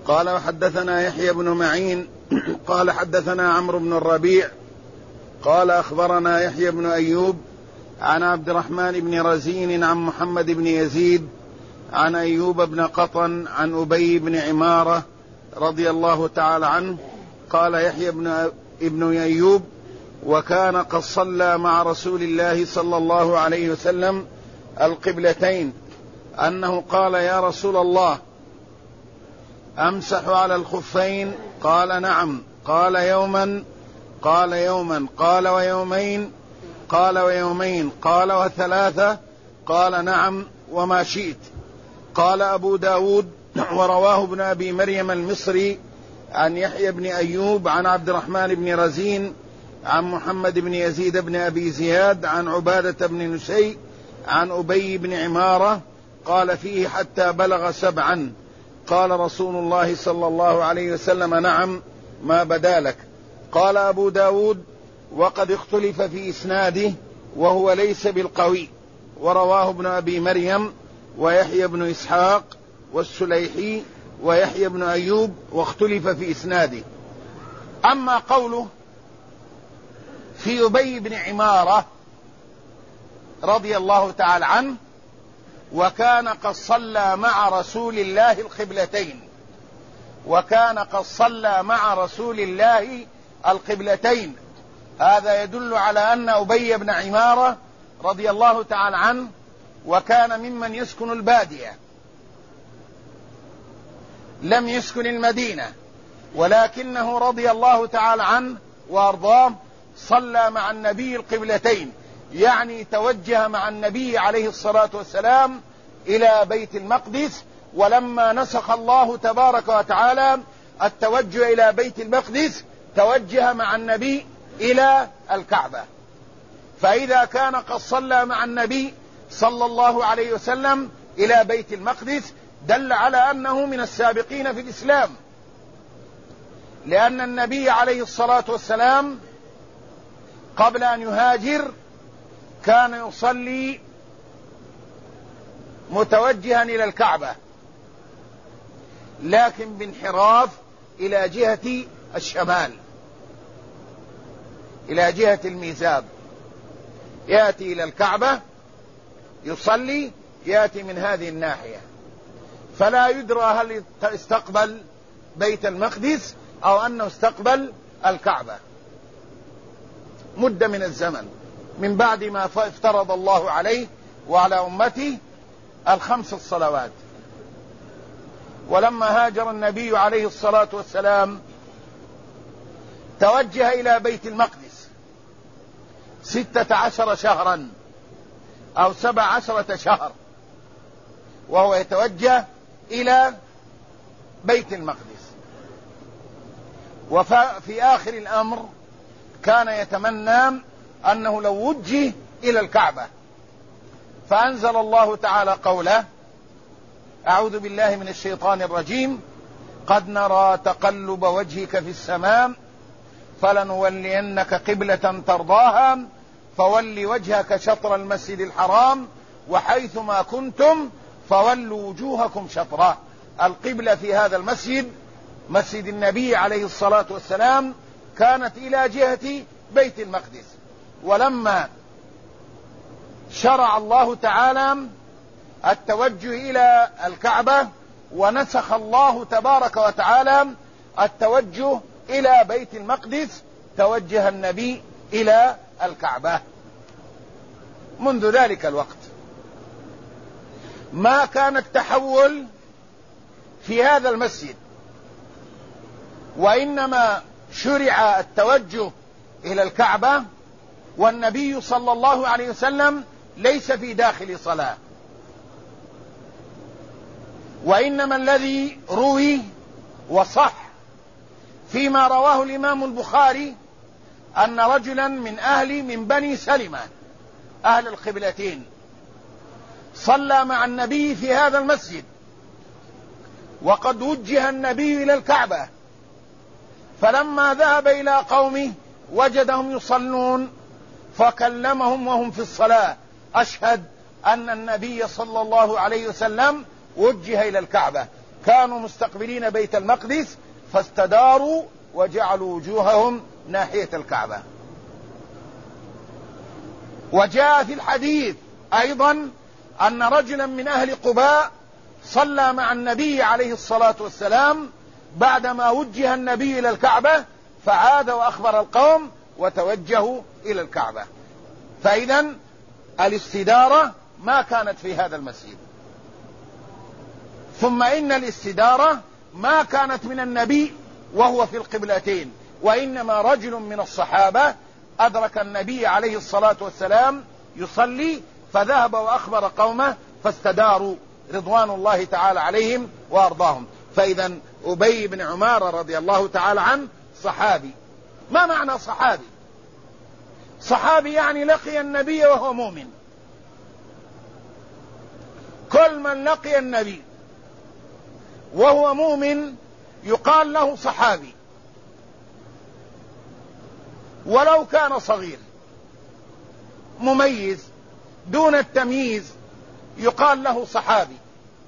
قال وحدثنا يحيى بن معين قال حدثنا عمرو بن الربيع قال أخبرنا يحيى بن أيوب عن عبد الرحمن بن رزين عن محمد بن يزيد عن أيوب بن قطن عن أبي بن عمارة رضي الله تعالى عنه قال يحيى ابن أيوب وكان قد صلى مع رسول الله صلى الله عليه وسلم القبلتين أنه قال يا رسول الله أمسح على الخفين؟ قال نعم. قال يوما؟ قال يوما. قال ويومين؟ قال ويومين. قال وثلاثة؟ قال نعم وما شئت. قال أبو داود ورواه ابن أبي مريم المصري عن يحيى بن أيوب عن عبد الرحمن بن رزين عن محمد بن يزيد بن أبي زياد عن عبادة بن نسي عن أبي بن عمارة قال فيه حتى بلغ 7. قال رسول الله صلى الله عليه وسلم نعم ما بدا لك. قال أبو داود وقد اختلف في إسناده وهو ليس بالقوي، ورواه ابن أبي مريم ويحيى بن إسحاق والسليحي ويحيى بن أيوب واختلف في إسناده. أما قوله في أبي بن عمارة رضي الله تعالى عنه وكان قد صلى مع رسول الله القبلتين، وكان قد صلى مع رسول الله القبلتين، هذا يدل على أن أبي بن عمارة رضي الله تعالى عنه وكان ممن يسكن البادية، لم يسكن المدينة، ولكنه رضي الله تعالى عنه وأرضاه صلى مع النبي القبلتين، يعني توجه مع النبي عليه الصلاة والسلام إلى بيت المقدس. ولما نسخ الله تبارك وتعالى التوجه إلى بيت المقدس توجه مع النبي إلى الكعبة. فإذا كان قد صلى مع النبي صلى الله عليه وسلم إلى بيت المقدس دل على أنه من السابقين في الإسلام، لأن النبي عليه الصلاة والسلام قبل أن يهاجر كان يصلي متوجها إلى الكعبة، لكن بانحراف إلى جهة الشمال، إلى جهة الميزاب، يأتي إلى الكعبة يصلي، يأتي من هذه الناحية، فلا يدرى هل استقبل بيت المقدس أو أنه استقبل الكعبة مدة من الزمن من بعد ما افترض الله عليه وعلى أمته 5 الصلوات. ولما هاجر النبي عليه الصلاة والسلام توجه إلى بيت المقدس 16 شهرا أو 17 شهر وهو يتوجه إلى بيت المقدس. وفي آخر الأمر كان يتمنى أنه لو وجه إلى الكعبة، فأنزل الله تعالى قوله أعوذ بالله من الشيطان الرجيم قد نرى تقلب وجهك في السماء فلنولينك قبلة ترضاها فول وجهك شطر المسجد الحرام وحيث ما كنتم فولوا وجوهكم شطره. القبلة في هذا المسجد مسجد النبي عليه الصلاة والسلام كانت إلى جهة بيت المقدس، ولما شرع الله تعالى التوجه إلى الكعبة ونسخ الله تبارك وتعالى التوجه إلى بيت المقدس توجه النبي إلى الكعبة. منذ ذلك الوقت ما كان التحول في هذا المسجد، وإنما شرع التوجه إلى الكعبة والنبي صلى الله عليه وسلم ليس في داخل صلاة، وإنما الذي روي وصح فيما رواه الإمام البخاري أن رجلا من بني سلمة أهل القبلتين صلى مع النبي في هذا المسجد، وقد وجه النبي إلى الكعبة، فلما ذهب إلى قومه وجدهم يصلون فكلمهم وهم في الصلاة أشهد أن النبي صلى الله عليه وسلم وجه إلى الكعبة. كانوا مستقبلين بيت المقدس فاستداروا وجعلوا وجوههم ناحية الكعبة. وجاء في الحديث أيضا أن رجلا من أهل قباء صلى مع النبي عليه الصلاة والسلام بعدما وجه النبي إلى الكعبة، فعاد وأخبر القوم وتوجهوا إلى الكعبة. فإذا الاستدارة ما كانت في هذا المسجد. ثم إن الاستدارة ما كانت من النبي وهو في القبلتين، وإنما رجل من الصحابة أدرك النبي عليه الصلاة والسلام يصلي فذهب وأخبر قومه فاستداروا رضوان الله تعالى عليهم وأرضاهم. فإذا أبي بن عمارة رضي الله تعالى عنه صحابي. ما معنى صحابي؟ صحابي يعني لقي النبي وهو مؤمن. كل من لقي النبي وهو مؤمن يقال له صحابي، ولو كان صغير مميز دون التمييز يقال له صحابي.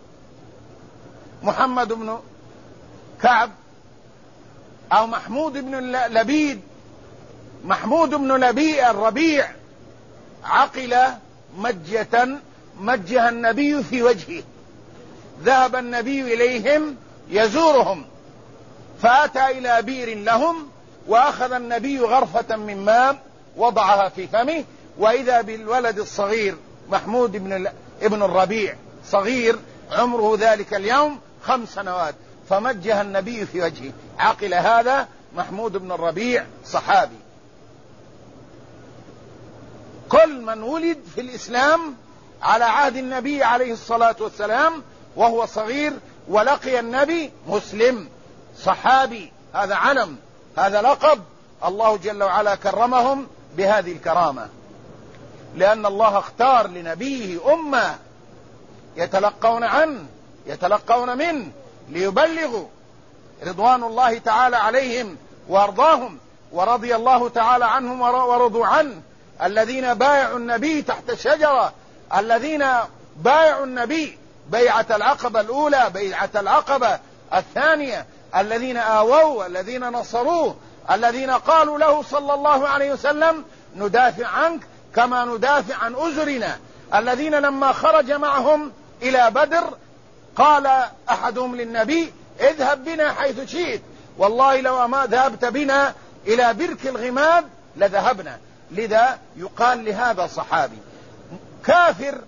محمد بن كعب أو محمود بن لبيد، محمود بن الربيع عقل مجة مجها النبي في وجهه، ذهب النبي إليهم يزورهم فأتى إلى بئر لهم وأخذ النبي غرفة من ماء وضعها في فمه، وإذا بالولد الصغير محمود ابن الربيع صغير عمره ذلك اليوم 5 سنوات، فمجها النبي في وجهه. عقل هذا محمود بن الربيع صحابي. كل من ولد في الإسلام على عهد النبي عليه الصلاة والسلام وهو صغير ولقي النبي مسلم صحابي. هذا علم، هذا لقب الله جل وعلا كرمهم بهذه الكرامة، لأن الله اختار لنبيه أمة يتلقون عنه يتلقون منه ليبلغوا رضوان الله تعالى عليهم وارضاهم، ورضي الله تعالى عنهم ورضوا عنه. الذين بايعوا النبي تحت الشجرة، الذين بايعوا النبي بيعة العقبة الأولى، بيعة العقبة الثانية، الذين آووا، الذين نصروه، الذين قالوا له صلى الله عليه وسلم ندافع عنك كما ندافع عن أزرنا، الذين لما خرج معهم إلى بدر قال أحدهم للنبي اذهب بنا حيث شئت، والله لو ما ذهبت بنا إلى برك الغماد لذهبنا. لذا يقال لهذا صحابي. كافر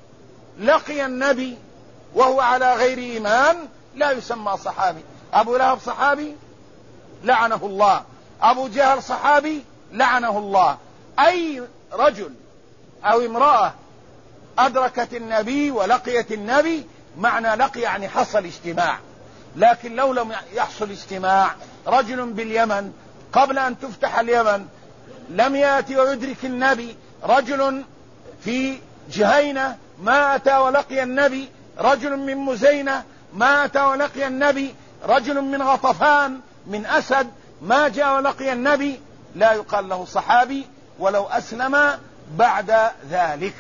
لقي النبي وهو على غير إيمان لا يسمى صحابي. أبو لهب صحابي لعنه الله، أبو جهل صحابي لعنه الله. أي رجل أو امرأة أدركت النبي ولقيت النبي، معنى لقي يعني حصل اجتماع. لكن لو لم يحصل اجتماع، رجل باليمن قبل أن تفتح اليمن لم يأتي ويدرك النبي، رجل في جهينة ما أتى ولقي النبي، رجل من مزينة ما أتى ولقي النبي، رجل من غطفان من أسد ما جاء ولقي النبي، لا يقال له صحابي ولو أسلم بعد ذلك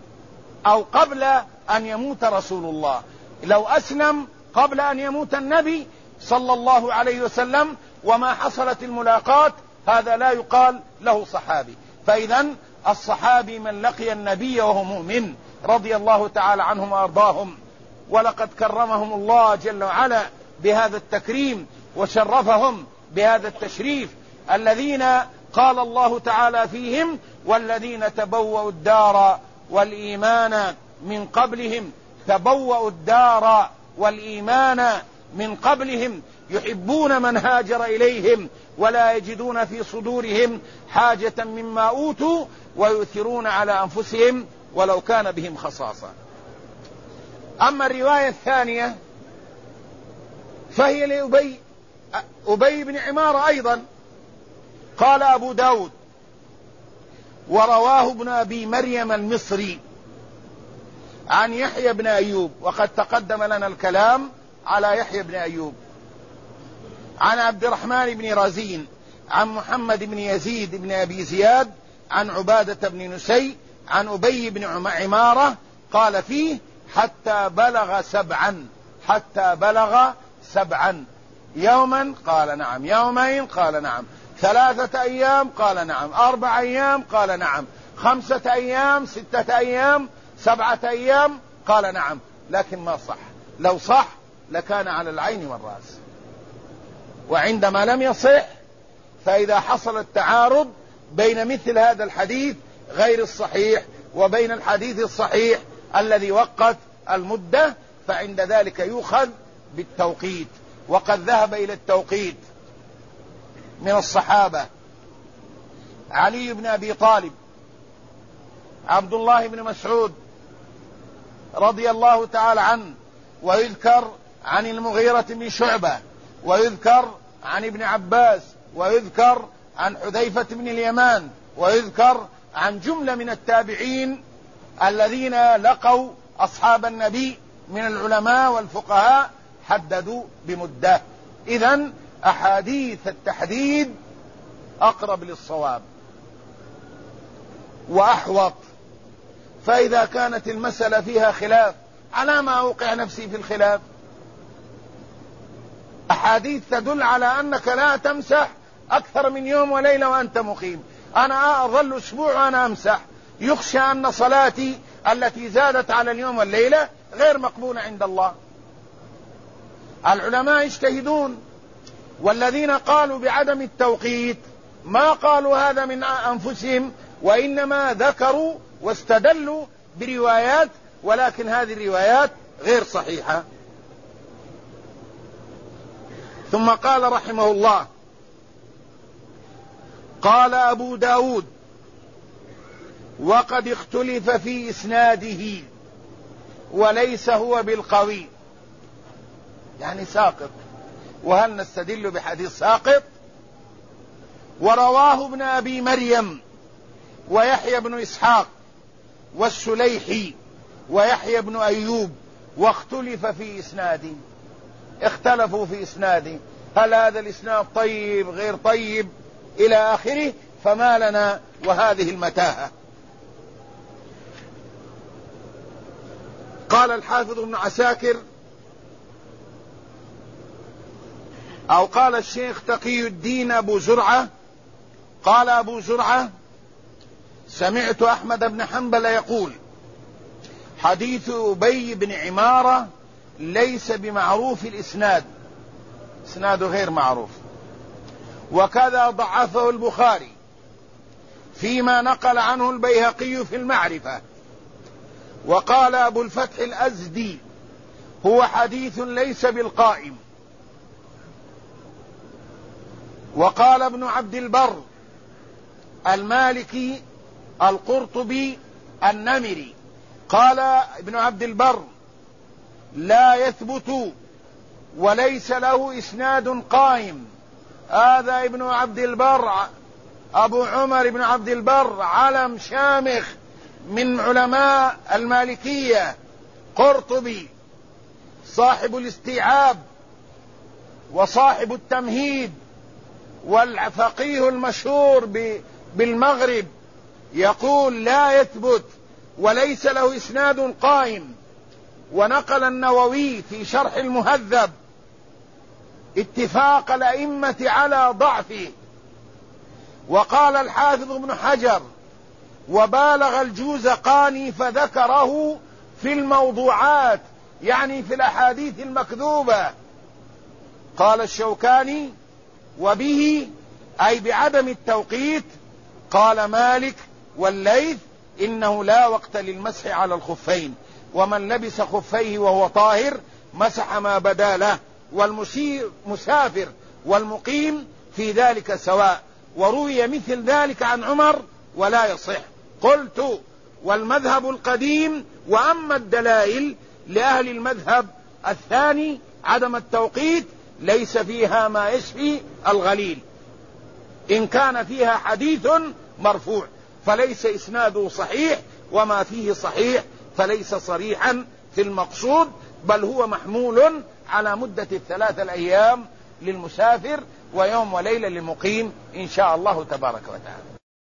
أو قبل أن يموت رسول الله. لو أسلم قبل أن يموت النبي صلى الله عليه وسلم وما حصلت الملاقات، هذا لا يقال له صحابي. فإذا الصحابي من لقي النبي وهو مؤمن رضي الله تعالى عنهم وأرضاهم. ولقد كرمهم الله جل وعلا بهذا التكريم وشرفهم بهذا التشريف، الذين قال الله تعالى فيهم والذين تبوأوا الدار والإيمان من قبلهم، تبوأوا الدار والإيمان من قبلهم يحبون من هاجر إليهم ولا يجدون في صدورهم حاجة مما أوتوا ويؤثرون على أنفسهم ولو كان بهم خصاصة. أما الرواية الثانية فهي لأبي بن عمارة أيضا. قال أبو داود ورواه ابن أبي مريم المصري عن يحيى بن أيوب، وقد تقدم لنا الكلام على يحيى بن أيوب، عن عبد الرحمن بن رزين عن محمد بن يزيد بن أبي زياد عن عبادة بن نسي عن أبي بن عمارة قال فيه حتى بلغ 7، حتى بلغ 7. يوما قال نعم، يومين قال نعم، 3 أيام قال نعم، 4 أيام قال نعم، 5 أيام، 6 أيام، 7 أيام قال نعم. لكن ما صح، لو صح لكان على العين والرأس. وعندما لم يصح، فإذا حصل التعارض بين مثل هذا الحديث غير الصحيح وبين الحديث الصحيح الذي وقت المدة، فعند ذلك يؤخذ بالتوقيت. وقد ذهب إلى التوقيت من الصحابة علي بن أبي طالب، عبد الله بن مسعود رضي الله تعالى عنه، ويذكر عن المغيرة بن شعبة، ويذكر عن ابن عباس، ويذكر عن حذيفة بن اليمان، ويذكر عن جملة من التابعين الذين لقوا أصحاب النبي من العلماء والفقهاء حددوا بمدة. إذن أحاديث التحديد أقرب للصواب وأحوط. فإذا كانت المسألة فيها خلاف، على ما أوقع نفسي في الخلاف؟ أحاديث تدل على أنك لا تمسح أكثر من يوم وليلة وأنت مقيم. أنا أظل أسبوع وأنا أمسح، يخشى أن صلاتي التي زادت على اليوم والليلة غير مقبولة عند الله. العلماء يجتهدون، والذين قالوا بعدم التوقيت ما قالوا هذا من أنفسهم، وإنما ذكروا واستدلوا بروايات، ولكن هذه الروايات غير صحيحة. ثم قال رحمه الله: قال أبو داود: وقد اختلف في إسناده وليس هو بالقوي. يعني ساقط، وهل نستدل بحديث ساقط؟ ورواه ابن أبي مريم ويحيى بن إسحاق والسليحي ويحيى بن أيوب، واختلف في إسناده. اختلفوا في إسناده، هل هذا الإسناد طيب غير طيب إلى آخره، فما لنا وهذه المتاهة. قال الحافظ ابن عساكر، أو قال الشيخ تقي الدين أبو زرعة، قال أبو زرعة: سمعت أحمد بن حنبل يقول: حديث أبي بن عمارة ليس بمعروف الإسناد، إسناده غير معروف، وكذا ضعفه البخاري فيما نقل عنه البيهقي في المعرفة. وقال أبو الفتح الأزدي: هو حديث ليس بالقائم. وقال ابن عبد البر المالكي القرطبي النمري، قال ابن عبد البر: لا يثبت وليس له إسناد قائم. هذا ابن عبد البر أبو عمر بن عبد البر علم شامخ من علماء المالكية، قرطبي صاحب الاستيعاب وصاحب التمهيد والفقيه المشهور بالمغرب، يقول: لا يثبت وليس له إسناد قائم. ونقل النووي في شرح المهذب اتفاق الأئمة على ضعفه. وقال الحافظ ابن حجر: وبالغ الجوزقاني فذكره في الموضوعات، يعني في الأحاديث المكذوبة. قال الشوكاني: وبه أي بعدم التوقيت قال مالك والليث: إنه لا وقت للمسح على الخفين، ومن لبس خفيه وهو طاهر مسح ما بدا له، والمسافر والمقيم في ذلك سواء. وروي مثل ذلك عن عمر ولا يصح. قلت: والمذهب القديم. وأما الدلائل لأهل المذهب الثاني عدم التوقيت ليس فيها ما يشفي الغليل. إن كان فيها حديث مرفوع فليس إسناده صحيح، وما فيه صحيح فليس صريحا في المقصود، بل هو محمول على مدة 3 الأيام للمسافر ويوم وليلة للمقيم إن شاء الله تبارك وتعالى.